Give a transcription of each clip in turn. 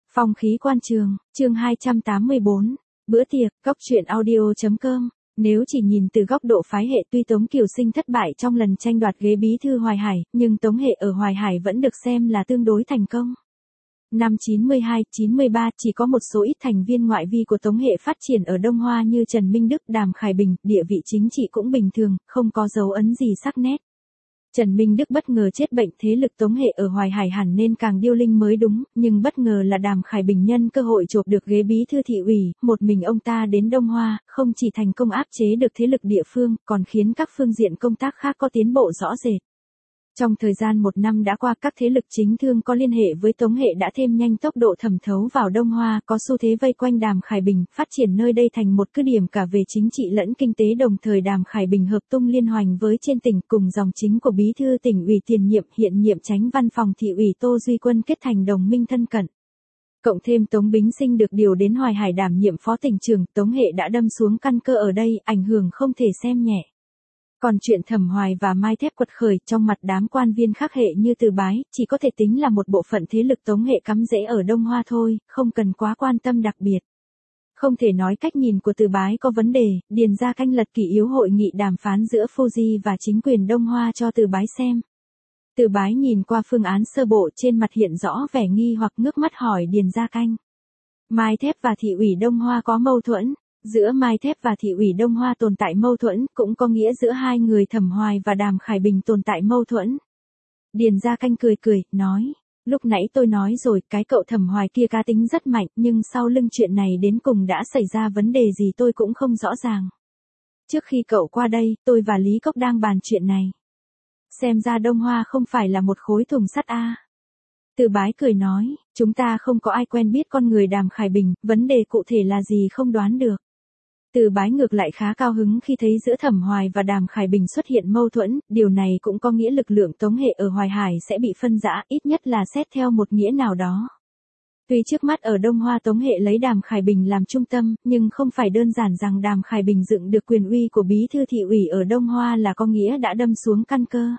Phong khí quan trường, chương 284, bữa tiệc, góc truyện audio.com. Nếu chỉ nhìn từ góc độ phái hệ, tuy Tống Kiều Sinh thất bại trong lần tranh đoạt ghế bí thư Hoài Hải, nhưng Tống hệ ở Hoài Hải vẫn được xem là tương đối thành công. Năm 92, 93 chỉ có một số ít thành viên ngoại vi của Tống hệ phát triển ở Đông Hoa như Trần Minh Đức, Đàm Khải Bình, địa vị chính trị cũng bình thường, không có dấu ấn gì sắc nét. Trần Minh Đức bất ngờ chết bệnh, thế lực Tống hệ ở Hoài Hải hẳn nên càng điêu linh mới đúng, nhưng bất ngờ là Đàm Khải Bình nhân cơ hội chộp được ghế bí thư thị ủy, một mình ông ta đến Đông Hoa, không chỉ thành công áp chế được thế lực địa phương, còn khiến các phương diện công tác khác có tiến bộ rõ rệt. Trong thời gian một năm đã qua, các thế lực chính thương có liên hệ với Tống hệ đã thêm nhanh tốc độ thẩm thấu vào Đông Hoa, có xu thế vây quanh Đàm Khải Bình, phát triển nơi đây thành một cứ điểm cả về chính trị lẫn kinh tế. Đồng thời Đàm Khải Bình hợp tung liên hoành với trên tỉnh, cùng dòng chính của bí thư tỉnh ủy tiền nhiệm hiện nhiệm chánh văn phòng thị ủy Tô Duy Quân kết thành đồng minh thân cận. Cộng thêm Tống Bính Sinh được điều đến Hoài Hải đảm nhiệm phó tỉnh trưởng, Tống hệ đã đâm xuống căn cơ ở đây, ảnh hưởng không thể xem nhẹ. Còn chuyện Thẩm Hoài và Mai Thép quật khởi trong mặt đám quan viên khác hệ như Từ Bái, chỉ có thể tính là một bộ phận thế lực Tống hệ cắm rễ ở Đông Hoa thôi, không cần quá quan tâm đặc biệt. Không thể nói cách nhìn của Từ Bái có vấn đề, điền ra canh lật kỷ yếu hội nghị đàm phán giữa Fuji và chính quyền Đông Hoa cho Từ Bái xem. Từ Bái nhìn qua phương án sơ bộ, trên mặt hiện rõ vẻ nghi hoặc, ngước mắt hỏi điền ra canh. Mai Thép và thị ủy Đông Hoa có mâu thuẫn? Giữa Mai Thép và thị ủy Đông Hoa tồn tại mâu thuẫn, cũng có nghĩa giữa hai người Thẩm Hoài và Đàm Khải Bình tồn tại mâu thuẫn. Điền Gia Canh cười cười, nói, lúc nãy tôi nói rồi, cái cậu Thẩm Hoài kia cá tính rất mạnh, nhưng sau lưng chuyện này đến cùng đã xảy ra vấn đề gì tôi cũng không rõ ràng. Trước khi cậu qua đây, tôi và Lý Cốc đang bàn chuyện này. Xem ra Đông Hoa không phải là một khối thùng sắt a. Từ Bái cười nói, chúng ta không có ai quen biết con người Đàm Khải Bình, vấn đề cụ thể là gì không đoán được. Từ Bái ngược lại khá cao hứng khi thấy giữa Thẩm Hoài và Đàm Khải Bình xuất hiện mâu thuẫn, điều này cũng có nghĩa lực lượng Tống hệ ở Hoài Hải sẽ bị phân rã, ít nhất là xét theo một nghĩa nào đó. Tuy trước mắt ở Đông Hoa Tống hệ lấy Đàm Khải Bình làm trung tâm, nhưng không phải đơn giản rằng Đàm Khải Bình dựng được quyền uy của bí thư thị ủy ở Đông Hoa là có nghĩa đã đâm xuống căn cơ.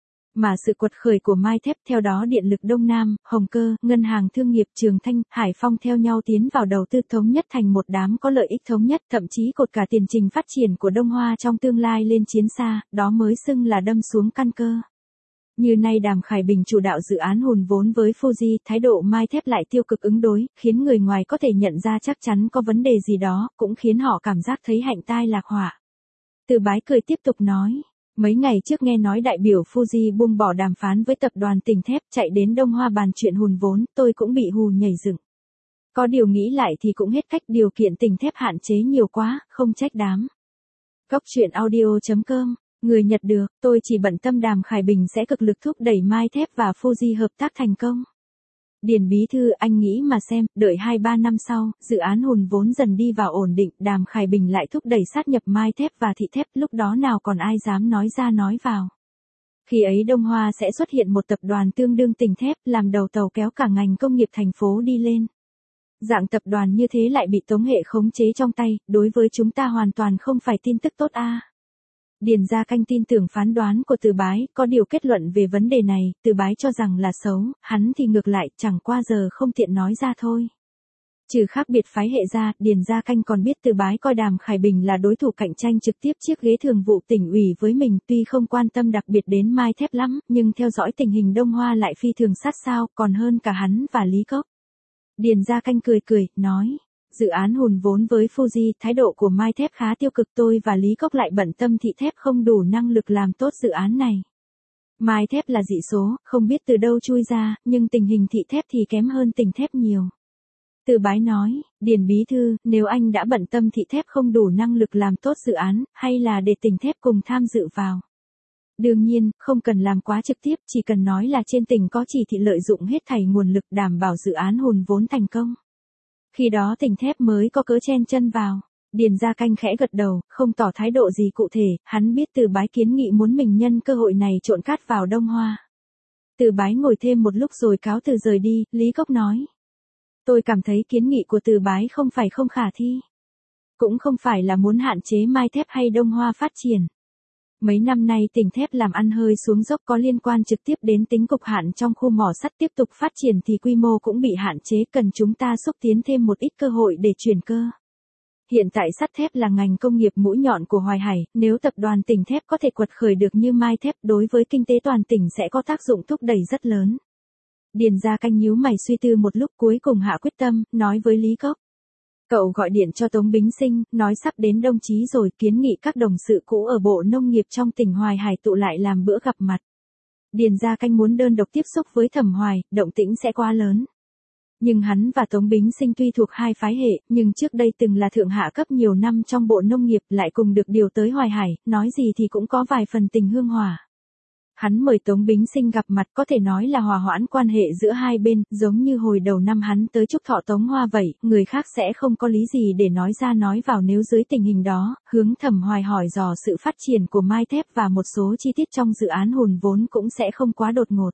Mà sự quật khởi của Mai Thép, theo đó Điện lực Đông Nam, Hồng Cơ, Ngân hàng Thương nghiệp Trường Thanh, Hải Phong theo nhau tiến vào đầu tư thống nhất thành một đám có lợi ích thống nhất, thậm chí cột cả tiền trình phát triển của Đông Hoa trong tương lai lên chiến xa, đó mới xưng là đâm xuống căn cơ. Như nay Đàm Khải Bình chủ đạo dự án hùn vốn với Fuji, thái độ Mai Thép lại tiêu cực ứng đối, khiến người ngoài có thể nhận ra chắc chắn có vấn đề gì đó, cũng khiến họ cảm giác thấy hạnh tai lạc họa. Từ Bái cười tiếp tục nói. Mấy ngày trước nghe nói đại biểu Fuji buông bỏ đàm phán với tập đoàn Tỉnh Thép, chạy đến Đông Hoa bàn chuyện hùn vốn, tôi cũng bị hù nhảy dựng. Có điều nghĩ lại thì cũng hết cách, điều kiện Tỉnh Thép hạn chế nhiều quá, không trách đám. Góc truyện audio.com, người Nhật được, tôi chỉ bận tâm Đàm Khải Bình sẽ cực lực thúc đẩy Mai Thép và Fuji hợp tác thành công. Điền bí thư, anh nghĩ mà xem, đợi 2-3 năm sau, dự án hùn vốn dần đi vào ổn định, Đàm Khải Bình lại thúc đẩy sát nhập Mai Thép và Thị Thép, lúc đó nào còn ai dám nói ra nói vào. Khi ấy Đông Hoa sẽ xuất hiện một tập đoàn tương đương Tỉnh Thép, làm đầu tàu kéo cả ngành công nghiệp thành phố đi lên. Dạng tập đoàn như thế lại bị Tống hệ khống chế trong tay, đối với chúng ta hoàn toàn không phải tin tức tốt a. Điền Gia Canh tin tưởng phán đoán của Từ Bái, có điều kết luận về vấn đề này, Từ Bái cho rằng là xấu, hắn thì ngược lại, chẳng qua giờ không tiện nói ra thôi. Trừ khác biệt phái hệ ra, Điền Gia Canh còn biết Từ Bái coi Đàm Khải Bình là đối thủ cạnh tranh trực tiếp chiếc ghế thường vụ tỉnh ủy với mình, tuy không quan tâm đặc biệt đến Mai Thép lắm, nhưng theo dõi tình hình Đông Hoa lại phi thường sát sao, còn hơn cả hắn và Lý Cốc. Điền Gia Canh cười cười, nói. Dự án hùn vốn với Fuji, thái độ của Mai Thép khá tiêu cực, tôi và Lý Cốc lại bận tâm Thị Thép không đủ năng lực làm tốt dự án này. Mai Thép là dị số, không biết từ đâu chui ra, nhưng tình hình Thị Thép thì kém hơn Tỉnh Thép nhiều. Từ Bái nói, Điền bí thư, nếu anh đã bận tâm Thị Thép không đủ năng lực làm tốt dự án, hay là để Tỉnh Thép cùng tham dự vào. Đương nhiên, không cần làm quá trực tiếp, chỉ cần nói là trên tỉnh có chỉ thị lợi dụng hết thảy nguồn lực đảm bảo dự án hùn vốn thành công. Khi đó Tỉnh Thép mới có cớ chen chân vào. Điền Gia Canh khẽ gật đầu, không tỏ thái độ gì cụ thể, hắn biết Từ Bái kiến nghị muốn mình nhân cơ hội này trộn cát vào Đông Hoa. Từ Bái ngồi thêm một lúc rồi cáo từ rời đi, Lý Cốc nói. Tôi cảm thấy kiến nghị của Từ Bái không phải không khả thi. Cũng không phải là muốn hạn chế Mai Thép hay Đông Hoa phát triển. Mấy năm nay tỉnh thép làm ăn hơi xuống dốc có liên quan trực tiếp đến tính cục hạn trong khu mỏ sắt tiếp tục phát triển thì quy mô cũng bị hạn chế, cần chúng ta xúc tiến thêm một ít cơ hội để chuyển cơ. Hiện tại sắt thép là ngành công nghiệp mũi nhọn của Hoài Hải, nếu tập đoàn tỉnh thép có thể quật khởi được như Mai Thép đối với kinh tế toàn tỉnh sẽ có tác dụng thúc đẩy rất lớn. Điền Gia Canh nhíu mày suy tư một lúc cuối cùng hạ quyết tâm, nói với Lý Cốc. Cậu gọi điện cho Tống Bính Sinh, nói sắp đến Đông Chí rồi, kiến nghị các đồng sự cũ ở Bộ Nông nghiệp trong tỉnh Hoài Hải tụ lại làm bữa gặp mặt. Điền Gia Canh muốn đơn độc tiếp xúc với Thẩm Hoài, động tĩnh sẽ quá lớn. Nhưng hắn và Tống Bính Sinh tuy thuộc hai phái hệ, nhưng trước đây từng là thượng hạ cấp nhiều năm trong Bộ Nông nghiệp, lại cùng được điều tới Hoài Hải, nói gì thì cũng có vài phần tình hương hòa. Hắn mời Tống Bính Sinh gặp mặt có thể nói là hòa hoãn quan hệ giữa hai bên, giống như hồi đầu năm hắn tới chúc thọ Tống Hoa vậy, người khác sẽ không có lý gì để nói ra nói vào nếu dưới tình hình đó, hướng Thẩm Hoài hỏi dò sự phát triển của Mai Thép và một số chi tiết trong dự án hùn vốn cũng sẽ không quá đột ngột.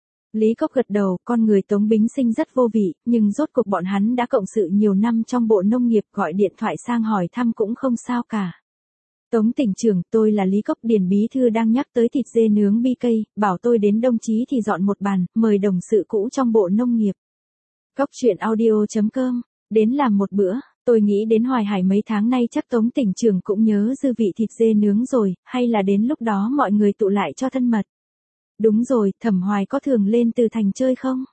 Lý Cốc gật đầu, con người Tống Bính Sinh rất vô vị, nhưng rốt cuộc bọn hắn đã cộng sự nhiều năm trong Bộ Nông nghiệp, gọi điện thoại sang hỏi thăm cũng không sao cả. Tống tỉnh trưởng, tôi là Lý Cốc, Điền bí thư đang nhắc tới thịt dê nướng BK, bảo tôi đến Đông Chí thì dọn một bàn, mời đồng sự cũ trong Bộ Nông nghiệp. Cốc truyện audio.com, đến làm một bữa, tôi nghĩ đến Hoài Hải mấy tháng nay chắc Tống tỉnh trưởng cũng nhớ dư vị thịt dê nướng rồi, hay là đến lúc đó mọi người tụ lại cho thân mật. Đúng rồi, Thẩm Hoài có thường lên Từ Thành chơi không?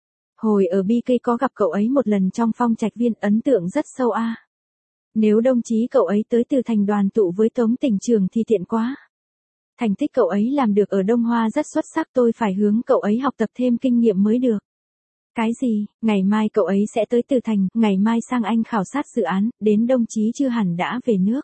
Hồi ở BK có gặp cậu ấy một lần trong Phong Trạch Viên, ấn tượng rất sâu a. Nếu Đông Chí cậu ấy tới Từ Thành đoàn tụ với Tống tỉnh trưởng thì tiện quá. Thành tích cậu ấy làm được ở Đông Hoa rất xuất sắc, tôi phải hướng cậu ấy học tập thêm kinh nghiệm mới được. Cái gì, ngày mai cậu ấy sẽ tới Từ Thành, ngày mai sang Anh khảo sát dự án, đến Đông Chí chưa hẳn đã về nước.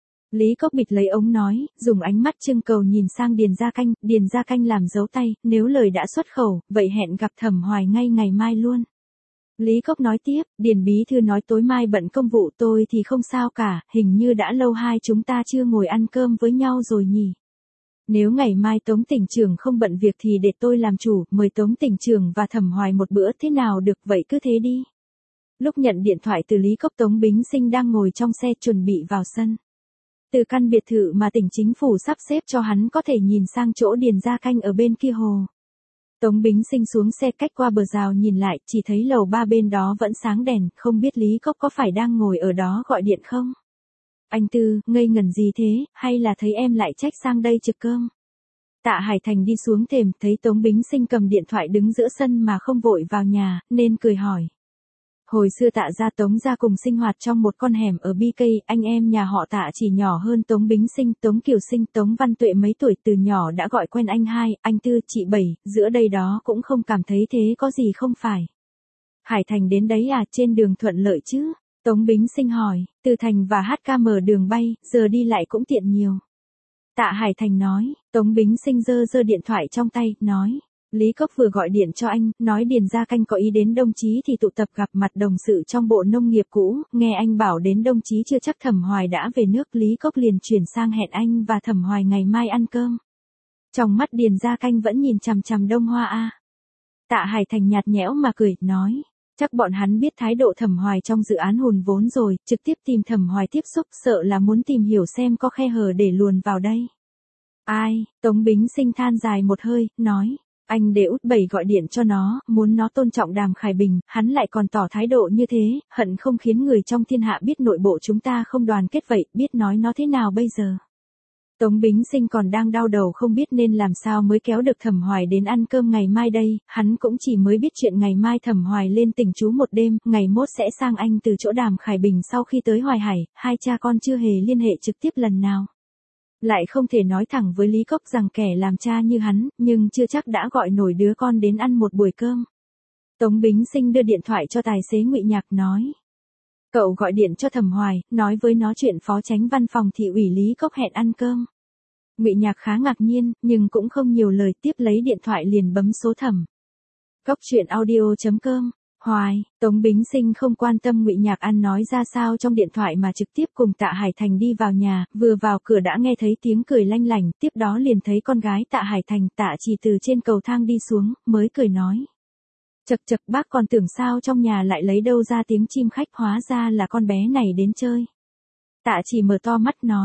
Lý Cốc bịt lấy ống nói, dùng ánh mắt trưng cầu nhìn sang Điền Gia Canh làm dấu tay, nếu lời đã xuất khẩu, vậy hẹn gặp Thẩm Hoài ngay ngày mai luôn. Lý Cốc nói tiếp, Điền bí thư nói tối mai bận công vụ, tôi thì không sao cả, hình như đã lâu hai chúng ta chưa ngồi ăn cơm với nhau rồi nhỉ. Nếu ngày mai Tống tỉnh trưởng không bận việc thì để tôi làm chủ, mời Tống tỉnh trưởng và Thẩm Hoài một bữa thế nào được, vậy cứ thế đi. Lúc nhận điện thoại từ Lý Cốc, Tống Bính Sinh đang ngồi trong xe chuẩn bị vào sân. Từ căn biệt thự mà tỉnh chính phủ sắp xếp cho hắn có thể nhìn sang chỗ Điền Gia Canh ở bên kia hồ. Tống Bính Sinh xuống xe cách qua bờ rào nhìn lại, chỉ thấy lầu 3 bên đó vẫn sáng đèn, không biết Lý Cốc có phải đang ngồi ở đó gọi điện không? Anh Tư, ngây ngẩn gì thế, hay là thấy em lại trách sang đây trực cơm? Tạ Hải Thành đi xuống thềm, thấy Tống Bính Sinh cầm điện thoại đứng giữa sân mà không vội vào nhà, nên cười hỏi. Hồi xưa Tạ gia Tống gia cùng sinh hoạt trong một con hẻm ở BK, anh em nhà họ Tạ chỉ nhỏ hơn Tống Bính Sinh, Tống Kiều Sinh, Tống Văn Tuệ mấy tuổi, từ nhỏ đã gọi quen anh hai, anh Tư, chị Bảy, giữa đây đó cũng không cảm thấy thế có gì không phải. Hải Thành đến đấy à, trên đường thuận lợi chứ? Tống Bính Sinh hỏi, Từ Thành và HKM đường bay, giờ đi lại cũng tiện nhiều. Tạ Hải Thành nói, Tống Bính Sinh giơ điện thoại trong tay, nói. Lý Cốc vừa gọi điện cho anh, nói Điền Gia Canh có ý đến Đông Chí thì tụ tập gặp mặt đồng sự trong Bộ Nông nghiệp cũ, nghe anh bảo đến Đông Chí chưa chắc Thẩm Hoài đã về nước, Lý Cốc liền chuyển sang hẹn anh và Thẩm Hoài ngày mai ăn cơm. Trong mắt Điền Gia Canh vẫn nhìn chằm chằm Đông Hoa a. Tạ Hải Thành nhạt nhẽo mà cười, nói, chắc bọn hắn biết thái độ Thẩm Hoài trong dự án hùn vốn rồi, trực tiếp tìm Thẩm Hoài tiếp xúc, sợ là muốn tìm hiểu xem có khe hở để luồn vào đây. Ai, Tống Bính Sinh than dài một hơi, nói. Anh để út 7 gọi điện cho nó, muốn nó tôn trọng Đàm Khải Bình, hắn lại còn tỏ thái độ như thế, hận không khiến người trong thiên hạ biết nội bộ chúng ta không đoàn kết vậy, biết nói nó thế nào bây giờ. Tống Bính Sinh còn đang đau đầu không biết nên làm sao mới kéo được Thẩm Hoài đến ăn cơm ngày mai đây, hắn cũng chỉ mới biết chuyện ngày mai Thẩm Hoài lên tỉnh trú một đêm, ngày mốt sẽ sang Anh từ chỗ Đàm Khải Bình sau khi tới Hoài Hải, hai cha con chưa hề liên hệ trực tiếp lần nào. Lại không thể nói thẳng với Lý Cốc rằng kẻ làm cha như hắn, nhưng chưa chắc đã gọi nổi đứa con đến ăn một buổi cơm. Tống Bính Sinh đưa điện thoại cho tài xế Ngụy Nhạc nói. Cậu gọi điện cho Thẩm Hoài, nói với nó chuyện phó chánh văn phòng thị ủy Lý Cốc hẹn ăn cơm. Ngụy Nhạc khá ngạc nhiên, nhưng cũng không nhiều lời, tiếp lấy điện thoại liền bấm số Thẩm. Cốc truyện audio.com. Hoài, Tống Bính Sinh không quan tâm Ngụy Nhạc ăn nói ra sao trong điện thoại mà trực tiếp cùng Tạ Hải Thành đi vào nhà, vừa vào cửa đã nghe thấy tiếng cười lanh lảnh, tiếp đó liền thấy con gái Tạ Hải Thành, Tạ Chỉ từ trên cầu thang đi xuống, mới cười nói. Chậc chậc, bác còn tưởng sao trong nhà lại lấy đâu ra tiếng chim khách, hóa ra là con bé này đến chơi. Tạ Chỉ mở to mắt nói,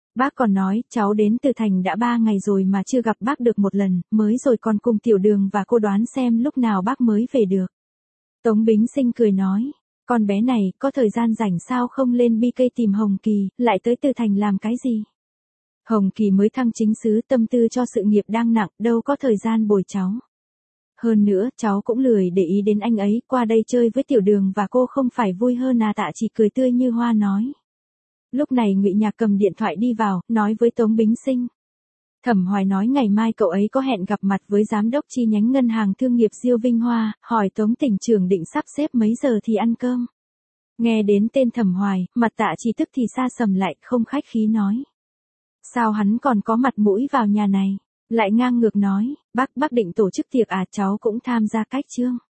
Bác còn nói, cháu đến từ thành đã 3 ngày rồi mà chưa gặp bác được một lần, mới rồi còn cùng Tiểu Đường và cô đoán xem lúc nào bác mới về được. Tống Bính Sinh cười nói, con bé này, có thời gian rảnh sao không lên BK tìm Hồng Kỳ, lại tới từ thành làm cái gì? Hồng Kỳ mới thăng chính sứ, tâm tư cho sự nghiệp đang nặng, đâu có thời gian bồi cháu. Hơn nữa, cháu cũng lười để ý đến anh ấy, qua đây chơi với Tiểu Đường và cô không phải vui hơn à? Tạ Chỉ cười tươi như hoa nói. Lúc này Ngụy Nhạc cầm điện thoại đi vào, nói với Tống Bính Sinh. Thẩm Hoài nói ngày mai cậu ấy có hẹn gặp mặt với giám đốc chi nhánh ngân hàng thương nghiệp Diêu Vinh Hoa, hỏi Tống tỉnh trưởng định sắp xếp mấy giờ thì ăn cơm. Nghe đến tên Thẩm Hoài, mặt Tạ Chỉ tức thì sa sầm lại, không khách khí nói. Sao hắn còn có mặt mũi vào nhà này? Lại ngang ngược nói, bác định tổ chức tiệc à? Cháu cũng tham gia cách chương.